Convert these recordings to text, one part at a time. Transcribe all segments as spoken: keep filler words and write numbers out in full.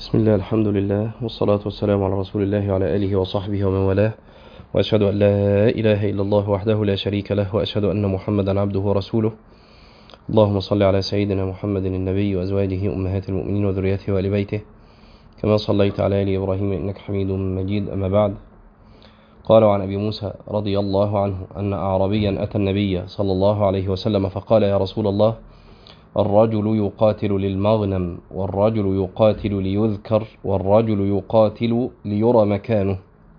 بسم الله، الحمد لله، والصلاة والسلام على رسول الله وعلى آله وصحبه ومن والاه، وأشهد أن لا إله إلا الله وحده لا شريك له، وأشهد أن محمدا عبده ورسوله. اللهم صل على سيدنا محمد النبي وأزواجه أمهات المؤمنين وذريته وآل بيته كما صليت على آل إبراهيم إنك حميد مجيد. أما بعد، قال عن أبي موسى رضي الله عنه أن أعرابيا أتى النبي صلى الله عليه وسلم فقال: يا رسول الله، الرجل يقاتل للمغنم، والرجل يقاتل ليذكر، والرجل يقاتل ليرى مكانه.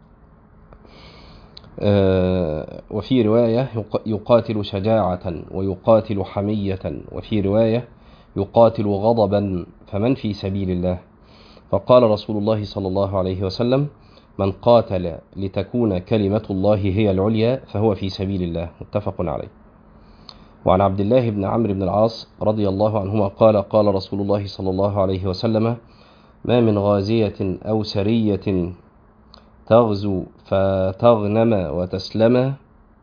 آه وفي رواية يقاتل شجاعة، ويقاتل حمية، وفي رواية يقاتل غضبا، فمن في سبيل الله؟ فقال رسول الله صلى الله عليه وسلم: من قاتل لتكون كلمة الله هي العليا فهو في سبيل الله. متفق عليه. وعن عبد الله بن عمرو بن العاص رضي الله عنهما قال: قال رسول الله صلى الله عليه وسلم: ما من غازية أو سرية تغزو فتغنم وتسلم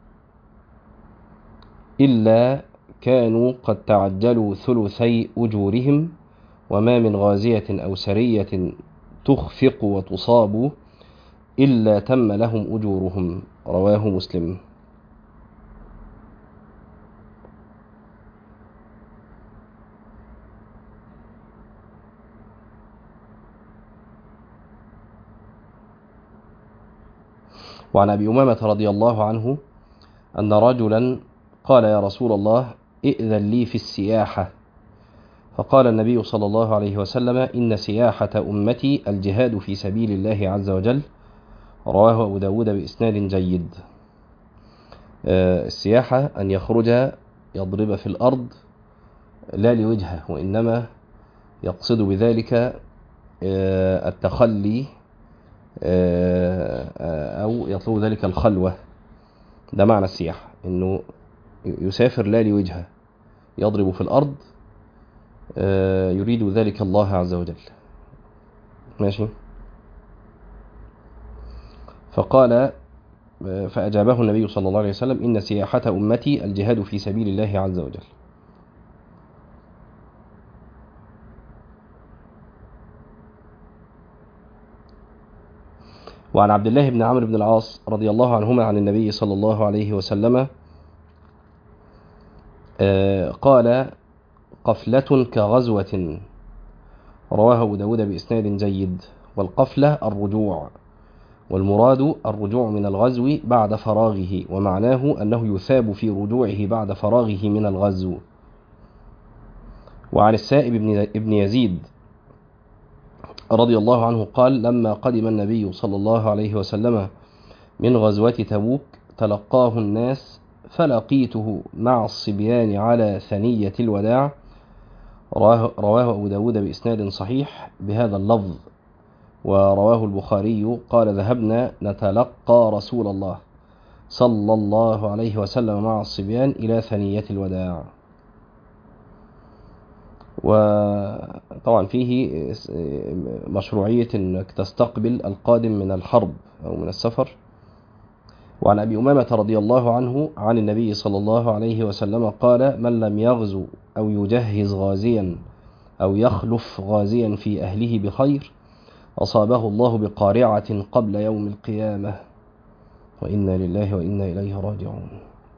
إلا كانوا قد تعجلوا ثلثي أجورهم، وما من غازية أو سرية تخفق وتصاب إلا تم لهم أجورهم. رواه مسلم. وعن أبي أمامة رضي الله عنه أن رجلا قال: يا رسول الله، ائذن لي في السياحة. فقال النبي صلى الله عليه وسلم: إن سياحة أمتي الجهاد في سبيل الله عز وجل. رواه أبو داود بإسناد جيد. السياحة أن يخرج يضرب في الأرض لا لوجهه، وإنما يقصد بذلك التخلي أو يطلب ذلك الخلوة. ده معنى السياحة، إنه يسافر لا لوجهه، يضرب في الأرض يريد ذلك الله عز وجل. ماشي. فقال فأجابه النبي صلى الله عليه وسلم: إن سياحة أمتي الجهاد في سبيل الله عز وجل. وعن عبد الله بن عمرو بن العاص رضي الله عنهما عن النبي صلى الله عليه وسلم قال: قفلة كغزوة. رواه أبو داود بإسناد جيد. والقفلة الرجوع، والمراد الرجوع من الغزو بعد فراغه، ومعناه أنه يثاب في رجوعه بعد فراغه من الغزو. وعن السائب بن يزيد رضي الله عنه قال: لما قدم النبي صلى الله عليه وسلم من غزوة تبوك تلقاه الناس، فلقيته مع الصبيان على ثنية الوداع. رواه أبو داود بإسناد صحيح بهذا اللفظ. ورواه البخاري قال: ذهبنا نتلقى رسول الله صلى الله عليه وسلم مع الصبيان إلى ثنية الوداع. وطبعا فيه مشروعية أنك تستقبل القادم من الحرب أو من السفر. وعن أبي أمامة رضي الله عنه عن النبي صلى الله عليه وسلم قال: من لم يغزو أو يجهز غازيا أو يخلف غازيا في أهله بخير أصابه الله بقارعة قبل يوم القيامة، وإنا لله وإنا إليه راجعون.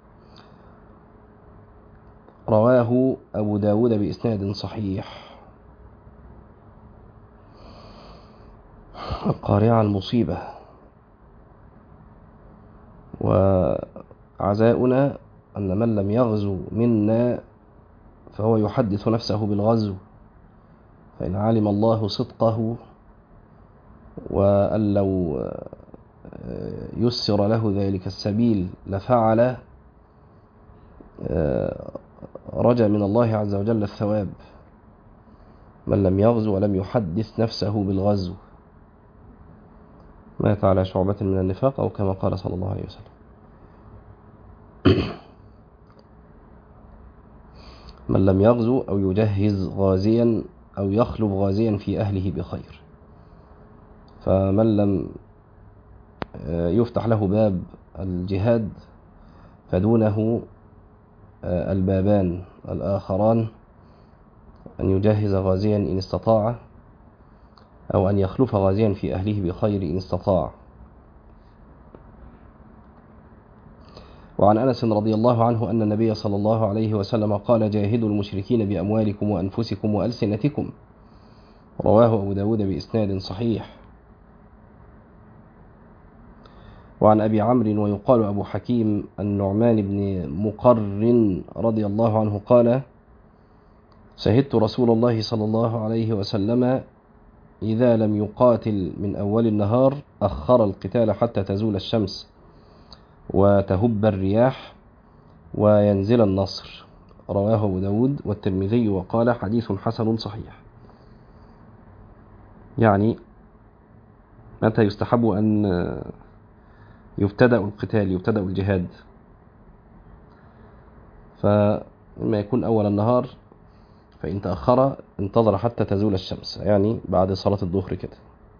رواه أبو داود بإسناد صحيح. القارعة المصيبة. وعزاؤنا أن من لم يغزو منا فهو يحدث نفسه بالغزو، فإن علم الله صدقه وأن لو يسر له ذلك السبيل لفعل، رجى من الله عز وجل الثواب. من لم يغزو ولم يحدث نفسه بالغزو مات على شعبة من النفاق، أو كما قال صلى الله عليه وسلم. من لم يغزو أو يجهز غازيا أو يخلف غازيا في أهله بخير. فمن لم يفتح له باب الجهاد فدونه البابان الآخران: أن يجهز غازيا إن استطاع، أو أن يخلف غازيا في أهله بخير إن استطاع. وعن أنس رضي الله عنه أن النبي صلى الله عليه وسلم قال: جاهدوا المشركين بأموالكم وأنفسكم وألسنتكم. رواه أبو داود بإسناد صحيح. وعن أبي عمرو ويقال أبو حكيم النعمان بن مقرن رضي الله عنه قال: شهدت رسول الله صلى الله عليه وسلم إذا لم يقاتل من أول النهار أخر القتال حتى تزول الشمس وتهب الرياح وينزل النصر. رواه أبو داود والترمذي وقال: حديث حسن صحيح. يعني متى يستحب أن يبتدأ القتال، يبتدأ الجهاد؟ فإما يكون أول النهار، فإن تأخر انتظر حتى تزول الشمس، يعني بعد صلاة الظهر كده.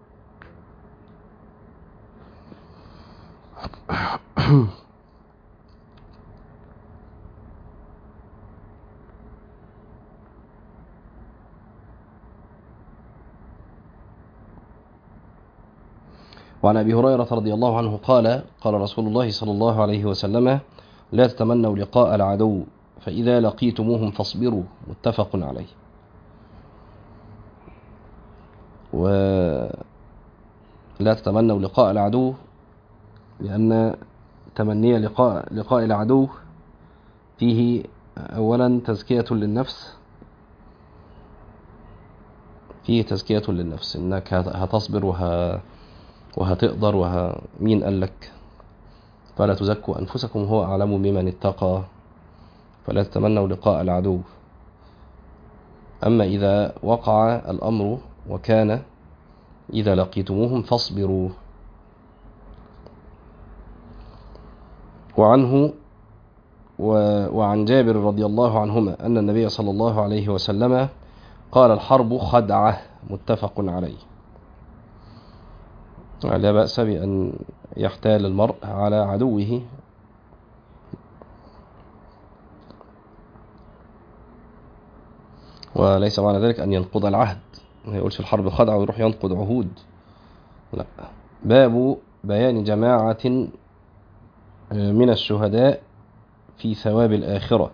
وعن أبي هريرة رضي الله عنه قال: قال رسول الله صلى الله عليه وسلم: لا تتمنوا لقاء العدو فإذا لقيتموهم فاصبروا. متفق عليه. ولا تتمنوا لقاء العدو، لأن تمني لقاء, لقاء العدو فيه أولا تزكية للنفس، فيه تزكية للنفس، إنك هتصبر وه... وهتقدر وه... مين قال لك؟ فلا تزكوا أنفسكم هو أعلم بمن اتقى. فلا تتمنوا لقاء العدو. أما إذا وقع الأمر وكان إذا لقيتموهم فاصبروا. وعنه وعن جابر رضي الله عنهما أن النبي صلى الله عليه وسلم قال: الحرب خدعة. متفق عليه. لا بأس بأن يحتال المرء على عدوه، وليس معنى ذلك أن ينقض العهد، ما يقولش الحرب خدعة ويروح ينقض عهود، لا. باب بيان جماعة من الشهداء في ثواب الآخرة.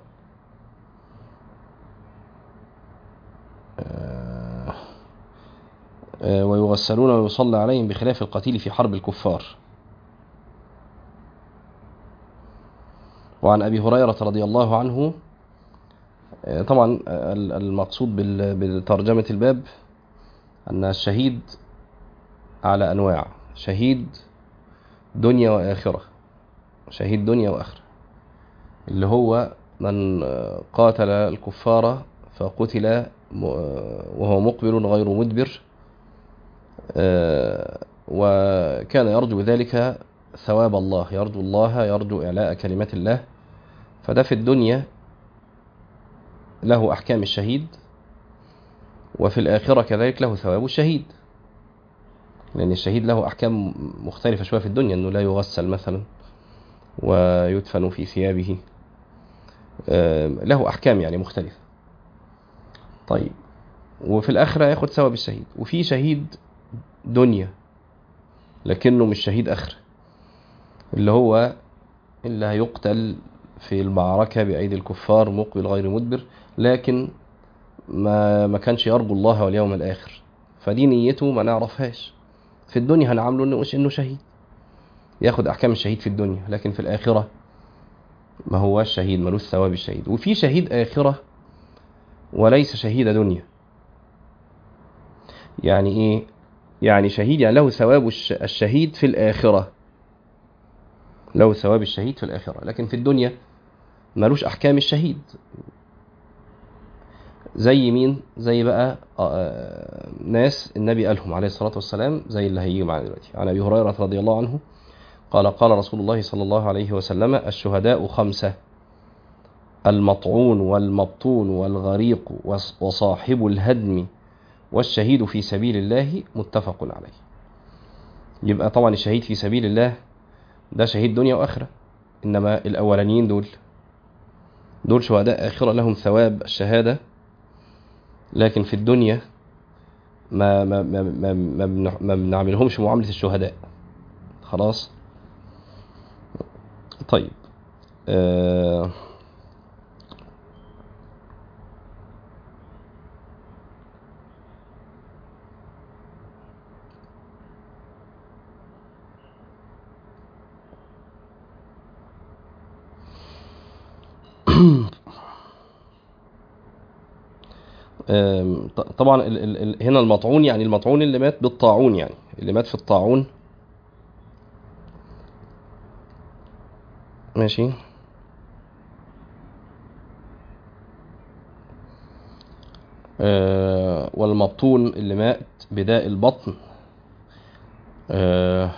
ويغسلون ويصلى عليهم بخلاف القتيل في حرب الكفار. وعن أبي هريرة رضي الله عنه، طبعا المقصود بترجمة الباب أن الشهيد على أنواع: شهيد دنيا وآخرة، شهيد دنيا وآخرة، اللي هو من قاتل الكفار فقتل وهو مقبل غير مدبر، وكان يرجو ذلك ثواب الله، يرجو الله، يرجو إعلاء كلمات الله. فده في الدنيا له أحكام الشهيد، وفي الآخرة كذلك له ثواب الشهيد، لأن الشهيد له أحكام مختلفة شوية في الدنيا، أنه لا يغسل مثلا ويدفن في ثيابه، له أحكام يعني مختلفة. طيب، وفي الآخرة ياخد ثواب الشهيد. وفي شهيد دنيا لكنه مش شهيد آخرة، اللي هو اللي هيقتل في المعركة بأيدي الكفار مقبل غير مدبر، لكن ما ما كانش يرجو الله واليوم الآخر، فدي نيته ما نعرفهاش. في الدنيا هنعامله انه انه شهيد، ياخد احكام الشهيد في الدنيا، لكن في الآخرة ما هوش شهيد، ملوش ثواب الشهيد. وفي شهيد آخرة وليس شهيد دنيا. يعني ايه؟ يعني شهيد يعني له ثواب الشهيد في الآخرة، له ثواب الشهيد في الآخرة، لكن في الدنيا ملوش أحكام الشهيد. زي مين؟ زي بقى ناس النبي قالهم عليه الصلاة والسلام، زي اللي هيجي معنا دلوقتي. عن أبي هريرة رضي الله عنه قال: قال رسول الله صلى الله عليه وسلم: الشهداء خمسة: المطعون والمبطون والغريق وصاحب الهدم والشهيد في سبيل الله. متفق عليه. يبقى طبعا الشهيد في سبيل الله ده شهيد دنيا وآخرة، إنما الأولانيين دول دول شهداء آخرة، لهم ثواب الشهادة، لكن في الدنيا ما ما ما ما, ما, بن- ما بنعملهمش معاملة الشهداء. خلاص. طيب. آه آم، ط- طبعا ال ال ال هنا المطعون، يعني المطعون اللي مات بالطاعون، يعني اللي مات في الطاعون. ماشي. آه والمبطون اللي مات بداء البطن. آه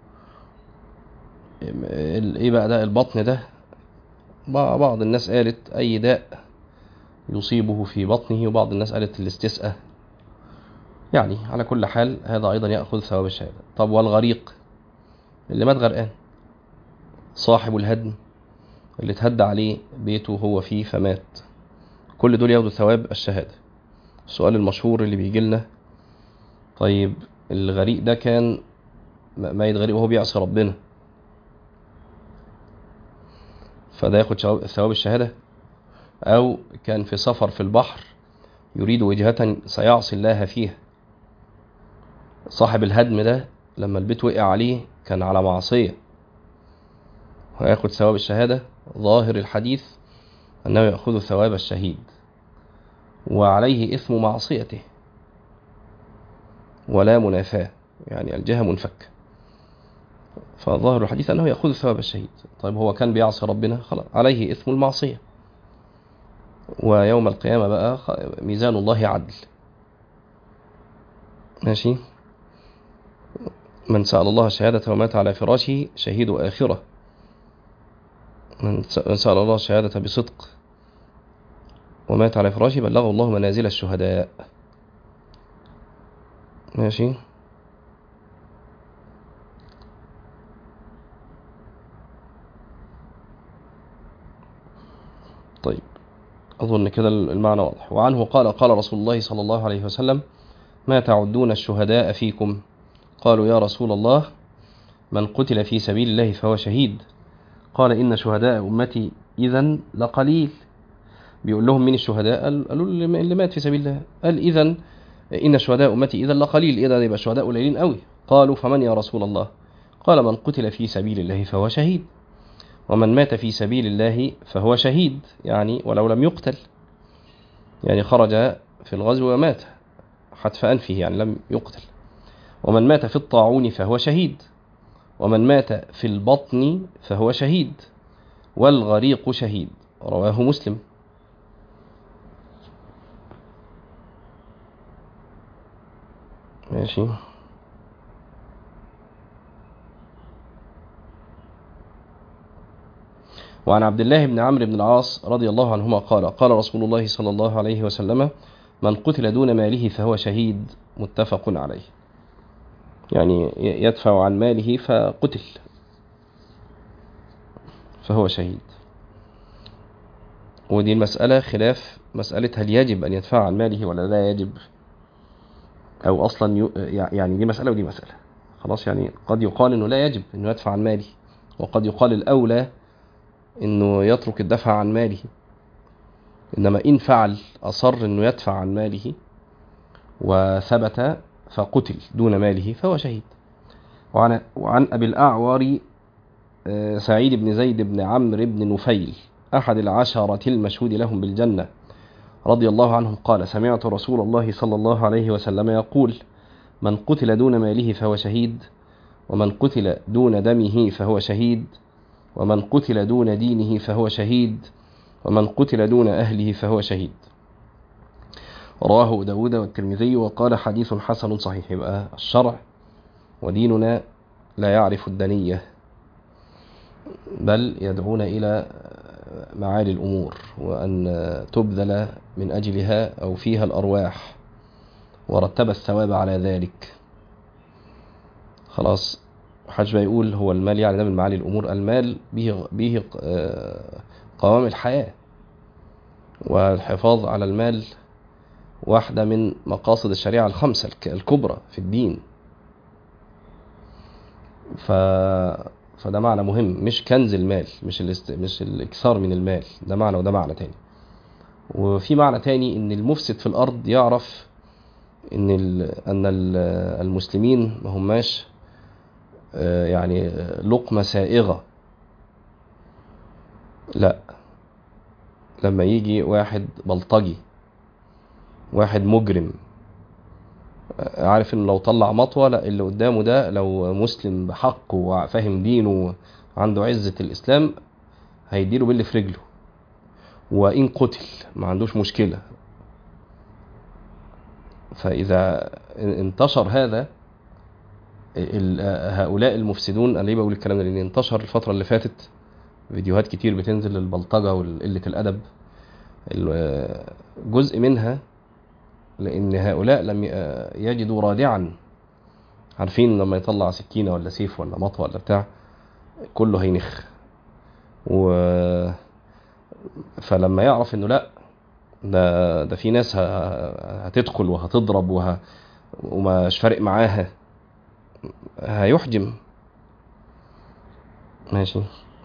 ال- ايه بقى داء البطن ده؟ بع- بعض الناس قالت اي داء يصيبه في بطنه، وبعض الناس قالت الاستسقاء. يعني على كل حال هذا ايضا يأخذ ثواب الشهادة. طب والغريق اللي مات غرقان، صاحب الهدم اللي اتهدى عليه بيته وهو فيه فمات، كل دول ياخدوا ثواب الشهادة. السؤال المشهور اللي بيجي لنا، طيب الغريق ده كان ميت غريق وهو بيعصي ربنا، فده ياخد ثواب الشهادة؟ أو كان في سفر في البحر يريد وجهة سيعصي الله فيها، صاحب الهدم ده لما البيت وقع عليه كان على معصية، وياخد ثواب الشهادة. ظاهر الحديث أنه يأخذ ثواب الشهيد وعليه إثم معصيته ولا منافاة، يعني الجهة منفكة. فظاهر الحديث أنه يأخذ ثواب الشهيد. طيب هو كان بيعصي ربنا، خلاص عليه إثم المعصية، ويوم القيامة بقى ميزان الله عدل. ماشي. من سأل الله الشهادة ومات على فراشه شهيد آخرة. من سأل الله الشهادة بصدق ومات على فراشه بلغه الله منازل الشهداء. ماشي. طيب أظن كده المعنى واضح. وعنه قال قال رسول الله صلى الله عليه وسلم: ما تعدون الشهداء فيكم؟ قالوا يا رسول الله من قتل في سبيل الله فهو شهيد. قال إن شهداء أمتي إذن لقليل. بيقول لهم مين الشهداء؟ قالوا اللي مات في سبيل الله. قال إذن إن شهداء أمتي إذن لقليل، إذا يبقى الشهداء قليلين قوي. قالوا فمن يا رسول الله؟ قال من قتل في سبيل الله فهو شهيد، ومن مات في سبيل الله فهو شهيد، يعني ولو لم يقتل، يعني خرج في الغزو ومات حتف أنفه، يعني لم يقتل. ومن مات في الطاعون فهو شهيد، ومن مات في البطن فهو شهيد، والغريق شهيد. رواه مسلم. ماشي. وعن عبد الله بن عمرو بن العاص رضي الله عنهما قال قال رسول الله صلى الله عليه وسلم: من قتل دون ماله فهو شهيد. متفق عليه. يعني يدفع عن ماله فقتل فهو شهيد. ودي المسألة خلاف مسألة هل يجب أن يدفع عن ماله ولا لا يجب، أو أصلا ي... يعني دي مسألة ودي مسألة. خلاص. يعني قد يقال أنه لا يجب أنه يدفع عن ماله، وقد يقال الأولى أنه يترك الدفع عن ماله. إنما إن فعل أصر أنه يدفع عن ماله وثبت فقتل دون ماله فهو شهيد. وعن, وعن أبي الأعور سعيد بن زيد بن عمرو بن نفيل أحد العشرة المشهود لهم بالجنة رضي الله عنهم قال: سمعت رسول الله صلى الله عليه وسلم يقول: من قتل دون ماله فهو شهيد، ومن قتل دون دمه فهو شهيد، ومن قتل دون دينه فهو شهيد، ومن قتل دون أهله فهو شهيد. رواه داود والترمذي وقال حديث حسن صحيح. يبقى الشرع وديننا لا يعرف الدنية، بل يدعون إلى معالي الأمور، وأن تبذل من أجلها أو فيها الأرواح، ورتب الثواب على ذلك. خلاص. حاج بيقول هو المال يعني ده من معالي الأمور. المال به, به قوام الحياة، والحفاظ على المال واحدة من مقاصد الشريعة الخمسة الكبرى في الدين. ف... فده معنى مهم، مش كنز المال، مش الاست... مش الاكثار من المال، ده معنى وده معنى تاني. وفي معنى تاني ان المفسد في الارض يعرف ان ال... ان ال- المسلمين ما هماش آه، يعني آه، لقمة سائغة. لا، لما يجي واحد بلطجي، واحد مجرم، آه، عارف انه لو طلع مطوة، لا، اللي قدامه ده لو مسلم بحق وفاهم دينه وعنده عزة الاسلام هيديله باللي في رجله، وان قتل ما عندوش مشكلة. فاذا انتشر هذا، ال- هؤلاء المفسدون، انا ليه بقول الكلام ده؟ لان انتشر الفترة اللي فاتت فيديوهات كتير بتنزل للبلطجة وقلة الادب، ال- جزء منها لان هؤلاء لم ي- يجدوا رادعا، عارفين لما يطلع سكينة ولا سيف ولا مطوة ولا بتاع كله هينخ. و فلما يعرف انه لا، ده ده في ناس ه- هتدخل وهتضرب وه... ومش فارق معاها، هيحجم. ماشي.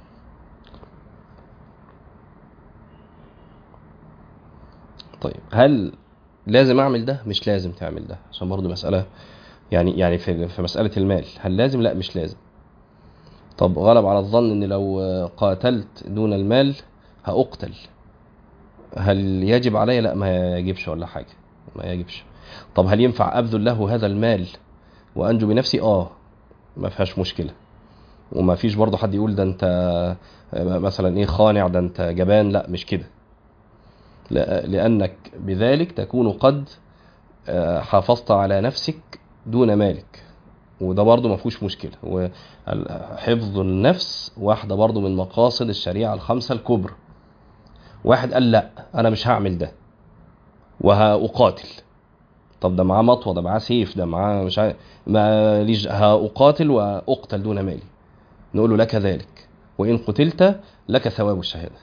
طيب هل لازم اعمل ده؟ مش لازم تعمل ده، عشان برضو مسألة يعني يعني في في مسألة المال، هل لازم؟ لا، مش لازم. طب غلب على الظن ان لو قاتلت دون المال هأقتل، هل يجب علي؟ لا، ما يجبش ولا حاجة، ما يجبش. طب هل ينفع أبذل له هذا المال وأنجو بنفسي؟ آه، ما فيهاش مشكلة. وما فيش برضه حد يقول ده أنت مثلا إيه خانع، ده أنت جبان، لا مش كده. لا- لأنك بذلك تكون قد آه، حافظت على نفسك دون مالك، وده برضه ما فيهوش مشكلة. وحفظ النفس واحدة برضه من مقاصد الشريعة الخمسة الكبرى. واحد قال لا، أنا مش هعمل ده وهأقاتل. طب ده معاه مطوة، ده معاه سيف، ده معاه مش عارف، ما ليش، هأقاتل وأقتل دون مالي. نقول له لك ذلك، وإن قتلت لك ثواب الشهادة.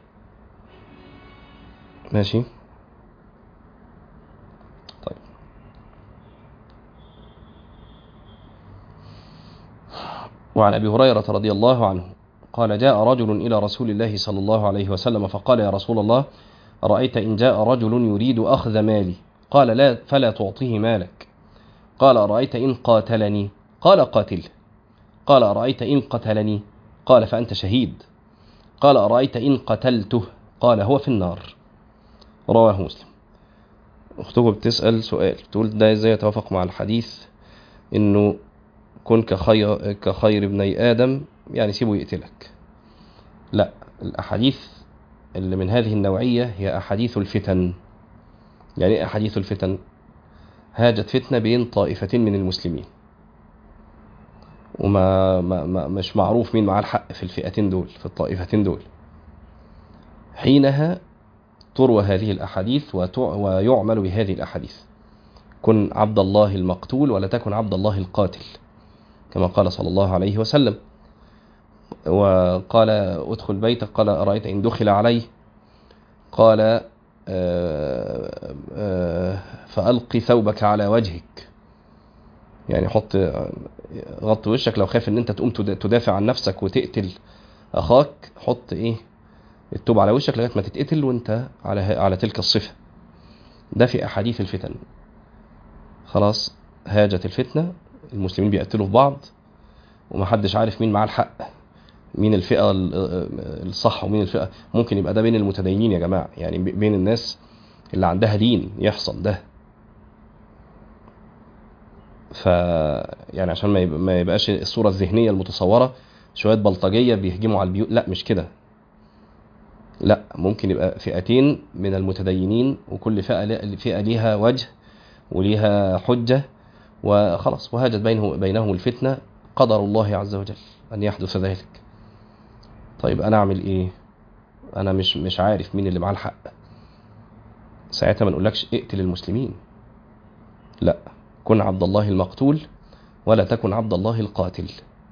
ماشي. طيب، وعن أبي هريرة رضي الله عنه قال جاء رجل إلى رسول الله صلى الله عليه وسلم فقال يا رسول الله، أرأيت إن جاء رجل يريد أخذ مالي؟ قال لا، فلا تعطيه مالك. قال أرأيت إن قاتلني؟ قال قاتله. قال أرأيت إن قتلني؟ قال فأنت شهيد. قال أرأيت إن قتلته؟ قال هو في النار. رواه مسلم. أختكم بتسأل سؤال، بتقول ده ازاي يتوافق مع الحديث انه كن كخير, كخير ابني آدم، يعني سيبه يقتلك؟ لا، الأحاديث اللي من هذه النوعية هي أحاديث الفتن. يعني ايه أحاديث الفتن؟ هاجت فتنة بين طائفتين من المسلمين، وما ما ما مش معروف مين معاه الحق في الفئتين دول، في الطائفتين دول. حينها تروى هذه الأحاديث ويعمل بهذه الأحاديث. كن عبد الله المقتول ولا تكن عبد الله القاتل، كما قال صلى الله عليه وسلم. وقال ادخل بيتك، قال أرأيت إن دخل عليه؟ قال آه، آه، فألقي ثوبك على وجهك، يعني حط غط وشك لو خاف ان انت تقوم تدافع عن نفسك وتقتل اخاك، حط ايه التوب على وشك لغايه ما تتقتل وانت على على تلك الصفه. ده في احاديث الفتن. خلاص، هاجت الفتنه، المسلمين بيقتلوا في بعض ومحدش عارف مين معاه الحق، مين الفئه الصح ومين الفئه. ممكن يبقى ده بين المتدينين يا جماعه، يعني بين الناس اللي عندها دين يحصل ده. ف يعني عشان ما ما يبقاش الصوره الذهنيه المتصوره شويه بلطجيه بيهجموا على البيوت، لا مش كده. لا، ممكن يبقى فئتين من المتدينين وكل فئه فئه ليها وجه وليها حجه، وخلاص، وهاجت بينه بينهم الفتنه. قدر الله عز وجل ان يحدث ذلك. طيب انا اعمل ايه؟ انا مش مش عارف مين اللي معاه الحق. ساعتها ما نقولكش اقتل المسلمين، لا، كن عبد الله المقتول ولا تكن عبد الله القاتل.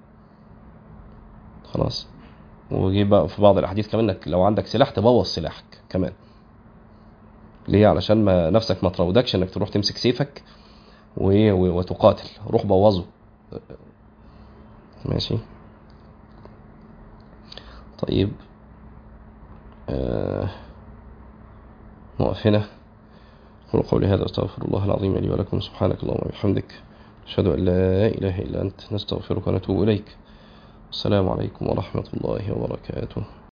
خلاص. وجي بقى في بعض الاحاديث كمان انك لو عندك سلاح تبوظ سلاحك كمان. ليه؟ علشان ما نفسك ما تراودكش انك تروح تمسك سيفك و- و- وتقاتل، روح بوظه. ماشي. طيب آه نقف هنا. أقول قولي هذا أستغفر الله العظيم لي ولكم، سبحانك اللهم وبحمدك، أشهد أن لا إله إلا أنت، نستغفرك ونتوب إليك. السلام عليكم ورحمة الله وبركاته.